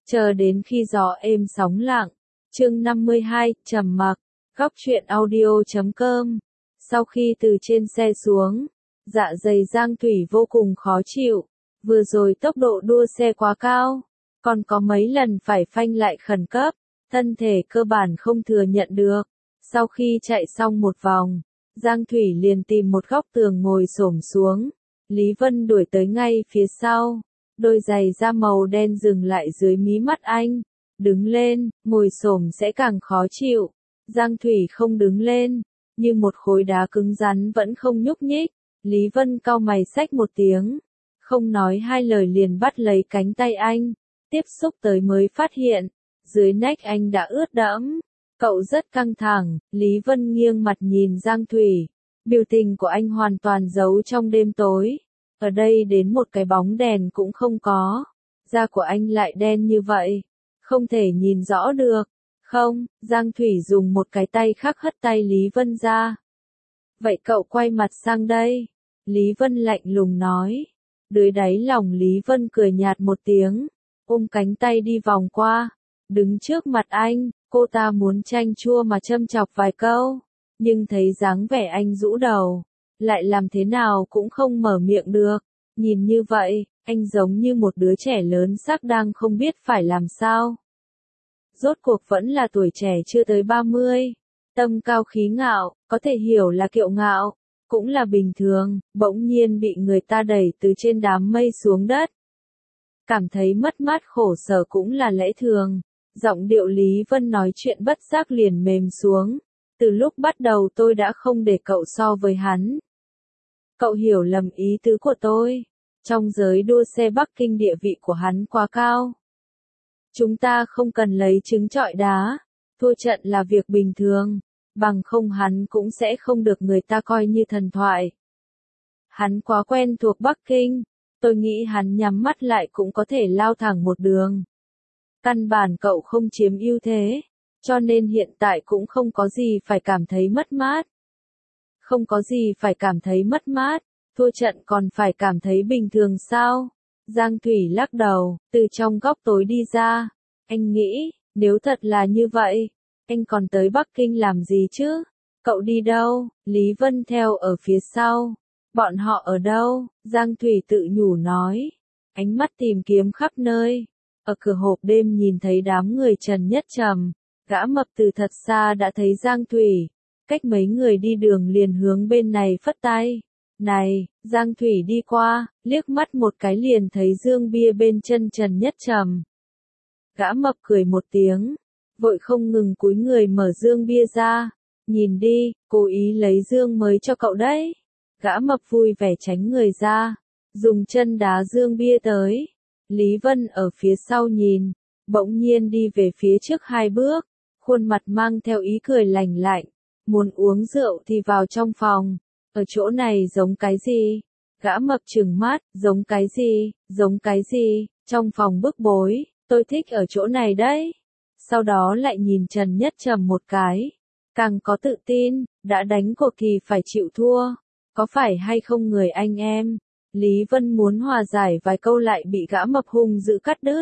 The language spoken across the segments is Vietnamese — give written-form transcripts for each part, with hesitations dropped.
Chờ đến khi gió êm sóng lặng. Chương 52, trầm mặc. Góc truyện audio.com. Sau khi từ trên xe xuống, dạ dày Giang Thủy vô cùng khó chịu. Vừa rồi tốc độ đua xe quá cao, còn có mấy lần phải phanh lại khẩn cấp, thân thể cơ bản không thừa nhận được. Sau khi chạy xong một vòng, Giang Thủy liền tìm một góc tường ngồi xổm xuống. Lý Vân đuổi tới ngay phía sau, đôi giày da màu đen dừng lại dưới mí mắt anh. Đứng lên, ngồi xổm sẽ càng khó chịu. Giang Thủy không đứng lên, như một khối đá cứng rắn vẫn không nhúc nhích. Lý Vân cau mày xách một tiếng, không nói hai lời liền bắt lấy cánh tay anh, tiếp xúc tới mới phát hiện, dưới nách anh đã ướt đẫm. Cậu rất căng thẳng. Lý Vân nghiêng mặt nhìn Giang Thủy, biểu tình của anh hoàn toàn giấu trong đêm tối. Ở đây đến một cái bóng đèn cũng không có, da của anh lại đen như vậy, không thể nhìn rõ được. Không, Giang Thủy dùng một cái tay khác hất tay Lý Vân ra. Vậy cậu quay mặt sang đây. Lý Vân lạnh lùng nói. Dưới đáy lòng Lý Vân cười nhạt một tiếng, ôm cánh tay đi vòng qua, đứng trước mặt anh. Cô ta muốn chanh chua mà châm chọc vài câu, nhưng thấy dáng vẻ anh rũ đầu, lại làm thế nào cũng không mở miệng được. Nhìn như vậy, anh giống như một đứa trẻ lớn xác đang không biết phải làm sao. Rốt cuộc vẫn là tuổi trẻ chưa tới 30, tâm cao khí ngạo, có thể hiểu là kiêu ngạo, cũng là bình thường, bỗng nhiên bị người ta đẩy từ trên đám mây xuống đất. Cảm thấy mất mát khổ sở cũng là lẽ thường. Giọng điệu Lý Vân nói chuyện bất giác liền mềm xuống. Từ lúc bắt đầu tôi đã không để cậu so với hắn. Cậu hiểu lầm ý tứ của tôi. Trong giới đua xe Bắc Kinh địa vị của hắn quá cao. Chúng ta không cần lấy trứng trọi đá. Thua trận là việc bình thường. Bằng không hắn cũng sẽ không được người ta coi như thần thoại. Hắn quá quen thuộc Bắc Kinh. Tôi nghĩ hắn nhắm mắt lại cũng có thể lao thẳng một đường. Căn bản cậu không chiếm ưu thế, cho nên hiện tại cũng không có gì phải cảm thấy mất mát. Không có gì phải cảm thấy mất mát, thua trận còn phải cảm thấy bình thường sao? Giang Thủy lắc đầu, từ trong góc tối đi ra. Anh nghĩ, nếu thật là như vậy, anh còn tới Bắc Kinh làm gì chứ? Cậu đi đâu? Lý Vân theo ở phía sau. Bọn họ ở đâu? Giang Thủy tự nhủ nói. Ánh mắt tìm kiếm khắp nơi. Ở cửa hộp đêm nhìn thấy đám người Trần Nhất Trầm, gã mập từ thật xa đã thấy Giang Thủy, cách mấy người đi đường liền hướng bên này phất tay. Này, Giang Thủy đi qua, liếc mắt một cái liền thấy dương bia bên chân Trần Nhất Trầm. Gã mập cười một tiếng, vội không ngừng cúi người mở dương bia ra, nhìn đi, cố ý lấy dương mới cho cậu đấy. Gã mập vui vẻ tránh người ra, dùng chân đá dương bia tới. Lý Vân ở phía sau nhìn, bỗng nhiên đi về phía trước 2 bước, khuôn mặt mang theo ý cười lành lạnh, muốn uống rượu thì vào trong phòng. Ở chỗ này giống cái gì? Gã mập trừng mắt, giống cái gì, giống cái gì, trong phòng bức bối, tôi thích ở chỗ này đấy. Sau đó lại nhìn Trần Nhất Trầm một cái, càng có tự tin, đã đánh cuộc thì phải chịu thua, có phải hay không người anh em? Lý Vân muốn hòa giải vài câu lại bị gã mập hung dữ cắt đứt.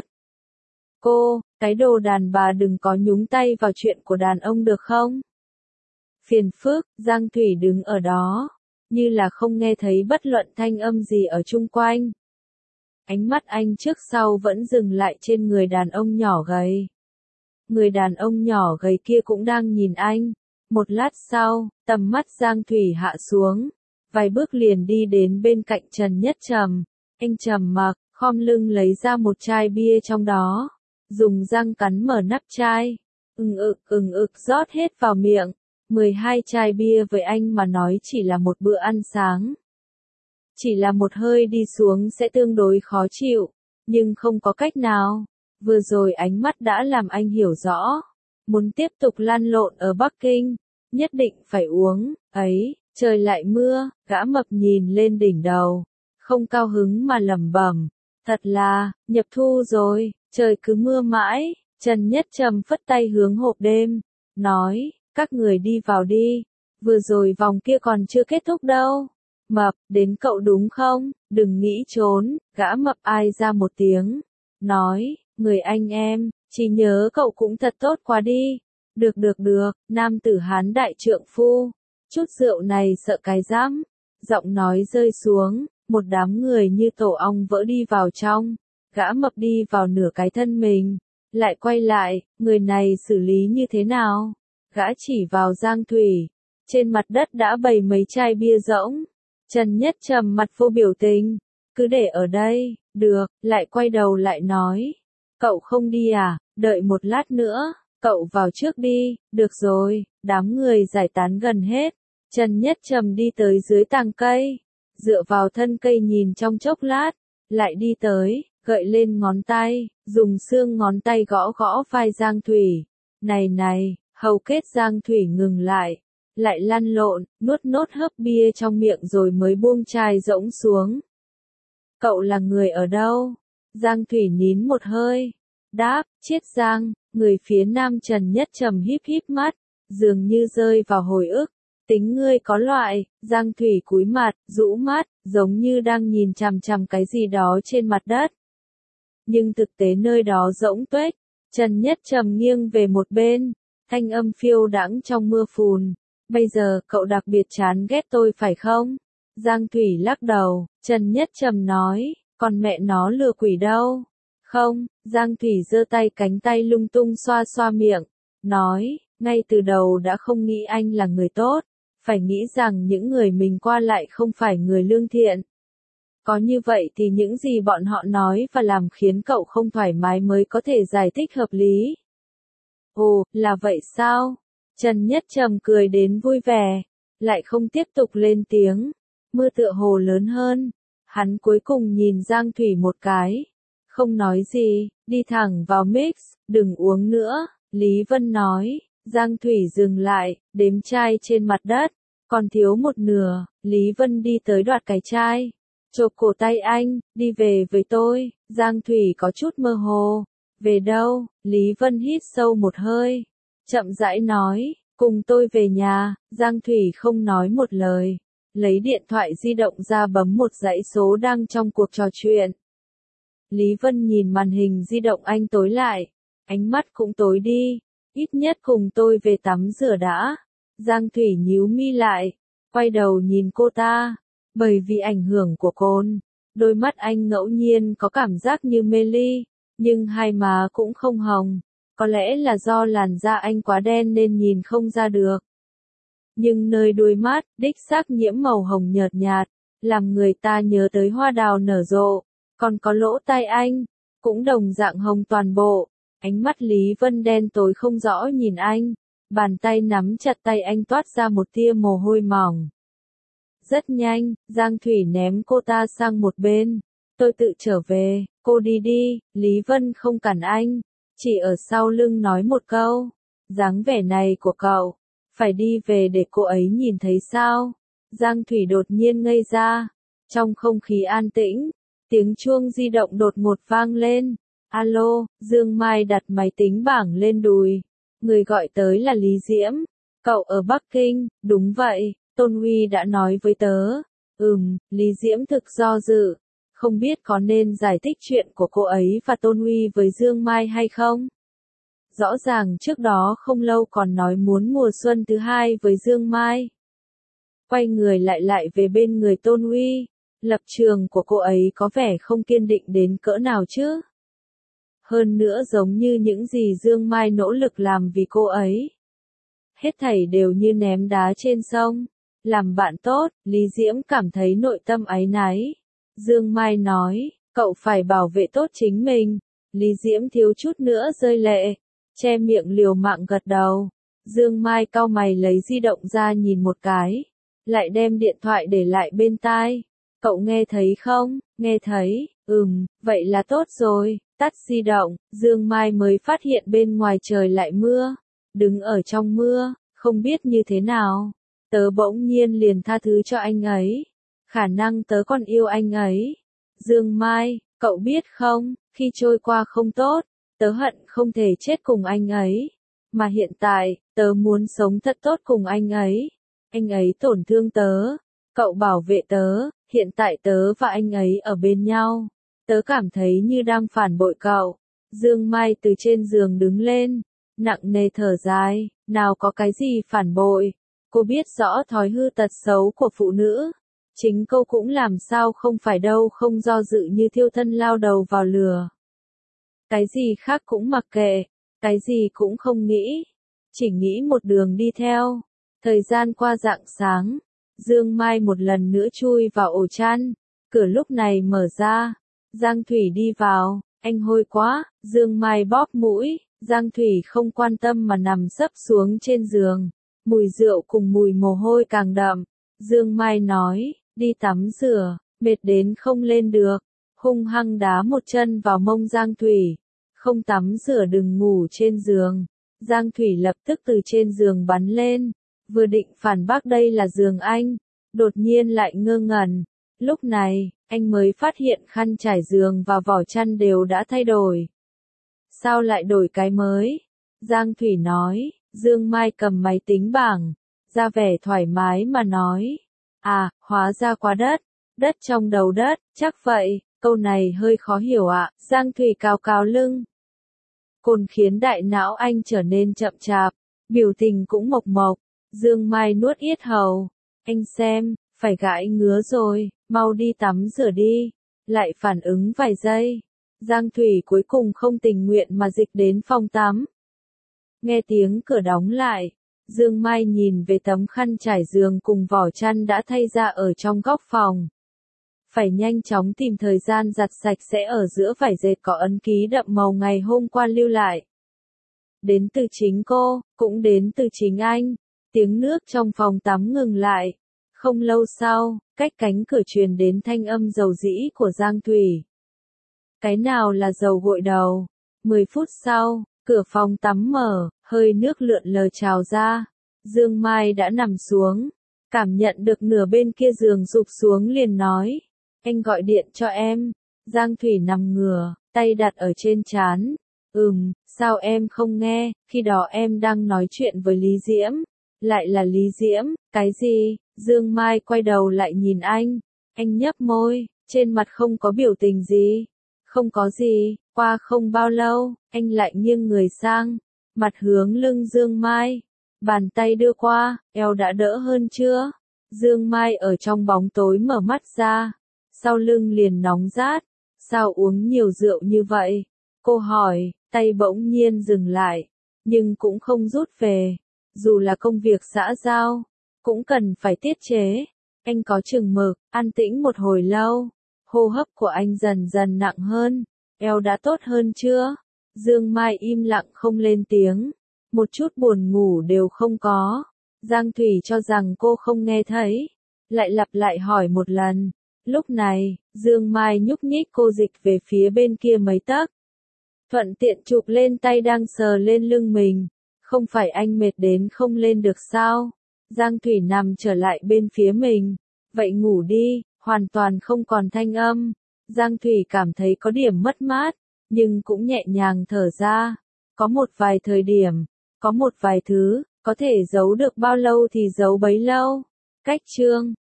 Cô, cái đồ đàn bà đừng có nhúng tay vào chuyện của đàn ông được không? Phiền phức. Giang Thủy đứng ở đó, như là không nghe thấy bất luận thanh âm gì ở chung quanh. Ánh mắt anh trước sau vẫn dừng lại trên người đàn ông nhỏ gầy. Người đàn ông nhỏ gầy kia cũng đang nhìn anh. Một lát sau, tầm mắt Giang Thủy hạ xuống. Vài bước liền đi đến bên cạnh Trần Nhất Trầm. Anh trầm mặc, khom lưng lấy ra một chai bia trong đó, dùng răng cắn mở nắp chai, rót hết vào miệng. 12 chai bia với anh mà nói chỉ là một bữa ăn sáng. Chỉ là một hơi đi xuống sẽ tương đối khó chịu, nhưng không có cách nào. Vừa rồi ánh mắt đã làm anh hiểu rõ, muốn tiếp tục lăn lộn ở Bắc Kinh, nhất định phải uống. Ấy, trời lại mưa, gã mập nhìn lên đỉnh đầu, không cao hứng mà lẩm bẩm, thật là, nhập thu rồi, trời cứ mưa mãi. Trần Nhất Trầm phất tay hướng hộp đêm, nói, các người đi vào đi, vừa rồi vòng kia còn chưa kết thúc đâu. Mập, đến cậu đúng không? Đừng nghĩ trốn. Gã mập ai ra một tiếng, nói, người anh em, trí nhớ cậu cũng thật tốt quá đi. Được, nam tử Hán đại trượng phu. Chút rượu này sợ cái rắm. Giọng nói rơi xuống, một đám người như tổ ong vỡ đi vào trong. Gã mập đi vào nửa cái thân mình. Lại quay lại, người này xử lý như thế nào? Gã chỉ vào Giang Thủy. Trên mặt đất đã bày mấy chai bia rỗng. Trần Nhất Trầm mặt vô biểu tình. Cứ để ở đây, được, lại quay đầu lại nói. Cậu không đi à, đợi một lát nữa, cậu vào trước đi, được rồi, đám người giải tán gần hết. Trần Nhất Trầm đi tới dưới tàng cây, dựa vào thân cây nhìn trong chốc lát, lại đi tới, gợi lên ngón tay, dùng xương ngón tay gõ gõ vai Giang Thủy. Này, hầu kết Giang Thủy ngừng lại lăn lộn, nuốt nốt hớp bia trong miệng rồi mới buông chai rỗng xuống. Cậu là người ở đâu? Giang Thủy nín một hơi. Đáp, Chiết Giang, người phía nam. Trần Nhất Trầm híp mắt, dường như rơi vào hồi ức. Tính ngươi có loại. Giang Thủy cúi mặt, rũ mắt, giống như đang nhìn chằm chằm cái gì đó trên mặt đất. Nhưng thực tế nơi đó rỗng tuếch. Trần Nhất Trầm nghiêng về một bên, thanh âm phiêu đãng trong mưa phùn. Bây giờ, cậu đặc biệt chán ghét tôi phải không? Giang Thủy lắc đầu, Trần Nhất Trầm nói, còn mẹ nó lừa quỷ đâu? Không, Giang Thủy giơ tay cánh tay lung tung xoa xoa miệng, nói, ngay từ đầu đã không nghĩ anh là người tốt, phải nghĩ rằng những người mình qua lại không phải người lương thiện. Có như vậy thì những gì bọn họ nói và làm khiến cậu không thoải mái mới có thể giải thích hợp lý. Ồ, là vậy sao? Trần Nhất Trầm cười đến vui vẻ, lại không tiếp tục lên tiếng. Mưa tựa hồ lớn hơn. Hắn cuối cùng nhìn Giang Thủy một cái. Không nói gì, đi thẳng vào mix, đừng uống nữa. Lý Vân nói. Giang Thủy dừng lại, đếm chai trên mặt đất. Còn thiếu một nửa, Lý Vân đi tới đoạt cái chai. Chộp cổ tay anh, đi về với tôi. Giang Thủy có chút mơ hồ. Về đâu? Lý Vân hít sâu một hơi. Chậm rãi nói, cùng tôi về nhà. Giang Thủy không nói một lời. Lấy điện thoại di động ra bấm một dãy số đang trong cuộc trò chuyện. Lý Vân nhìn màn hình di động anh tối lại. Ánh mắt cũng tối đi. Ít nhất cùng tôi về tắm rửa đã. Giang Thủy nhíu mi lại. Quay đầu nhìn cô ta. Bởi vì ảnh hưởng của cồn, đôi mắt anh ngẫu nhiên có cảm giác như mê ly. Nhưng hai má cũng không hồng. Có lẽ là do làn da anh quá đen nên nhìn không ra được. Nhưng nơi đuôi mắt, đích xác nhiễm màu hồng nhợt nhạt, làm người ta nhớ tới hoa đào nở rộ. Còn có lỗ tai anh, cũng đồng dạng hồng toàn bộ. Ánh mắt Lý Vân đen tối không rõ nhìn anh. Bàn tay nắm chặt tay anh toát ra một tia mồ hôi mỏng. Rất nhanh, Giang Thủy ném cô ta sang một bên. Tôi tự trở về, cô đi đi. Lý Vân không cản anh, chỉ ở sau lưng nói một câu. Dáng vẻ này của cậu, phải đi về để cô ấy nhìn thấy sao? Giang Thủy đột nhiên ngây ra. Trong không khí an tĩnh, tiếng chuông di động đột ngột vang lên. Alo, Dương Mai đặt máy tính bảng lên đùi. Người gọi tới là Lý Diễm. Cậu ở Bắc Kinh, đúng vậy, Tôn Huy đã nói với tớ. Lý Diễm thực do dự. Không biết có nên giải thích chuyện của cô ấy và Tôn Huy với Dương Mai hay không? Rõ ràng trước đó không lâu còn nói muốn mùa xuân thứ hai với Dương Mai. Quay người lại về bên người Tôn Huy. Lập trường của cô ấy có vẻ không kiên định đến cỡ nào chứ? Hơn nữa giống như những gì Dương Mai nỗ lực làm vì cô ấy. Hết thảy đều như ném đá trên sông. Làm bạn tốt, Lý Diễm cảm thấy nội tâm áy náy. Dương Mai nói, cậu phải bảo vệ tốt chính mình. Lý Diễm thiếu chút nữa rơi lệ, che miệng liều mạng gật đầu. Dương Mai cau mày lấy di động ra nhìn một cái, lại đem điện thoại để lại bên tai. Cậu nghe thấy không? Nghe thấy, vậy là tốt rồi. Tắt di động, Dương Mai mới phát hiện bên ngoài trời lại mưa. Đứng ở trong mưa, không biết như thế nào. Tớ bỗng nhiên liền tha thứ cho anh ấy. Khả năng tớ còn yêu anh ấy. Dương Mai, cậu biết không, khi trôi qua không tốt, tớ hận không thể chết cùng anh ấy. Mà hiện tại, tớ muốn sống thật tốt cùng anh ấy. Anh ấy tổn thương tớ. Cậu bảo vệ tớ, hiện tại tớ và anh ấy ở bên nhau. Tớ cảm thấy như đang phản bội cậu. Dương Mai từ trên giường đứng lên, nặng nề thở dài, nào có cái gì phản bội. Cô biết rõ thói hư tật xấu của phụ nữ. Chính cô cũng làm sao không phải đâu, không do dự như thiêu thân lao đầu vào lửa. Cái gì khác cũng mặc kệ, cái gì cũng không nghĩ, chỉ nghĩ một đường đi theo. Thời gian qua rạng sáng, Dương Mai một lần nữa chui vào ổ chăn, cửa lúc này mở ra, Giang Thủy đi vào, anh hôi quá, Dương Mai bóp mũi, Giang Thủy không quan tâm mà nằm sấp xuống trên giường, mùi rượu cùng mùi mồ hôi càng đậm. Dương Mai nói, đi tắm rửa, mệt đến không lên được, hung hăng đá một chân vào mông Giang Thủy, không tắm rửa đừng ngủ trên giường. Giang Thủy lập tức từ trên giường bắn lên, vừa định phản bác đây là giường anh, đột nhiên lại ngơ ngẩn. Lúc này, anh mới phát hiện khăn trải giường và vỏ chăn đều đã thay đổi. Sao lại đổi cái mới? Giang Thủy nói, Dương Mai cầm máy tính bảng, ra vẻ thoải mái mà nói. À, hóa ra quá đất trong đầu đất, chắc vậy, câu này hơi khó hiểu ạ. Giang Thủy cào cào lưng. Cồn khiến đại não anh trở nên chậm chạp, biểu tình cũng mộc mộc. Dương Mai nuốt yết hầu. Anh xem, phải gãi ngứa rồi, mau đi tắm rửa đi. Lại phản ứng vài giây. Giang Thủy cuối cùng không tình nguyện mà dịch đến phòng tắm. Nghe tiếng cửa đóng lại, Dương Mai nhìn về tấm khăn trải giường cùng vỏ chăn đã thay ra ở trong góc phòng. Phải nhanh chóng tìm thời gian giặt sạch sẽ ở giữa vải dệt có ấn ký đậm màu ngày hôm qua lưu lại. Đến từ chính cô, cũng đến từ chính anh. Tiếng nước trong phòng tắm ngừng lại. Không lâu sau, cách cánh cửa truyền đến thanh âm dầu dĩ của Giang Thủy. Cái nào là dầu gội đầu? 10 phút sau, cửa phòng tắm mở, hơi nước lượn lờ trào ra. Dương Mai đã nằm xuống, cảm nhận được nửa bên kia giường rụp xuống liền nói. Anh gọi điện cho em. Giang Thủy nằm ngửa, tay đặt ở trên trán. Sao em không nghe, khi đó em đang nói chuyện với Lý Diễm. Lại là Lý Diễm, cái gì? Dương Mai quay đầu lại nhìn anh. Anh nhấp môi, trên mặt không có biểu tình gì. Không có gì, qua không bao lâu, anh lại nghiêng người sang, mặt hướng lưng Dương Mai. Bàn tay đưa qua, eo đã đỡ hơn chưa? Dương Mai ở trong bóng tối mở mắt ra, sau lưng liền nóng rát. Sao uống nhiều rượu như vậy? Cô hỏi, tay bỗng nhiên dừng lại, nhưng cũng không rút về. Dù là công việc xã giao, cũng cần phải tiết chế. Anh có chừng mực, an tĩnh một hồi lâu. Hô hấp của anh dần dần nặng hơn. Eo đã tốt hơn chưa? Dương Mai im lặng không lên tiếng. Một chút buồn ngủ đều không có. Giang Thủy cho rằng cô không nghe thấy. Lại lặp lại hỏi một lần. Lúc này, Dương Mai nhúc nhích cô dịch về phía bên kia mấy tấc. Thuận tiện chụp lên tay đang sờ lên lưng mình. Không phải anh mệt đến không lên được sao? Giang Thủy nằm trở lại bên phía mình. Vậy ngủ đi, hoàn toàn không còn thanh âm. Giang Thủy cảm thấy có điểm mất mát, nhưng cũng nhẹ nhàng thở ra. Có một vài thời điểm, có một vài thứ, có thể giấu được bao lâu thì giấu bấy lâu. Cách chương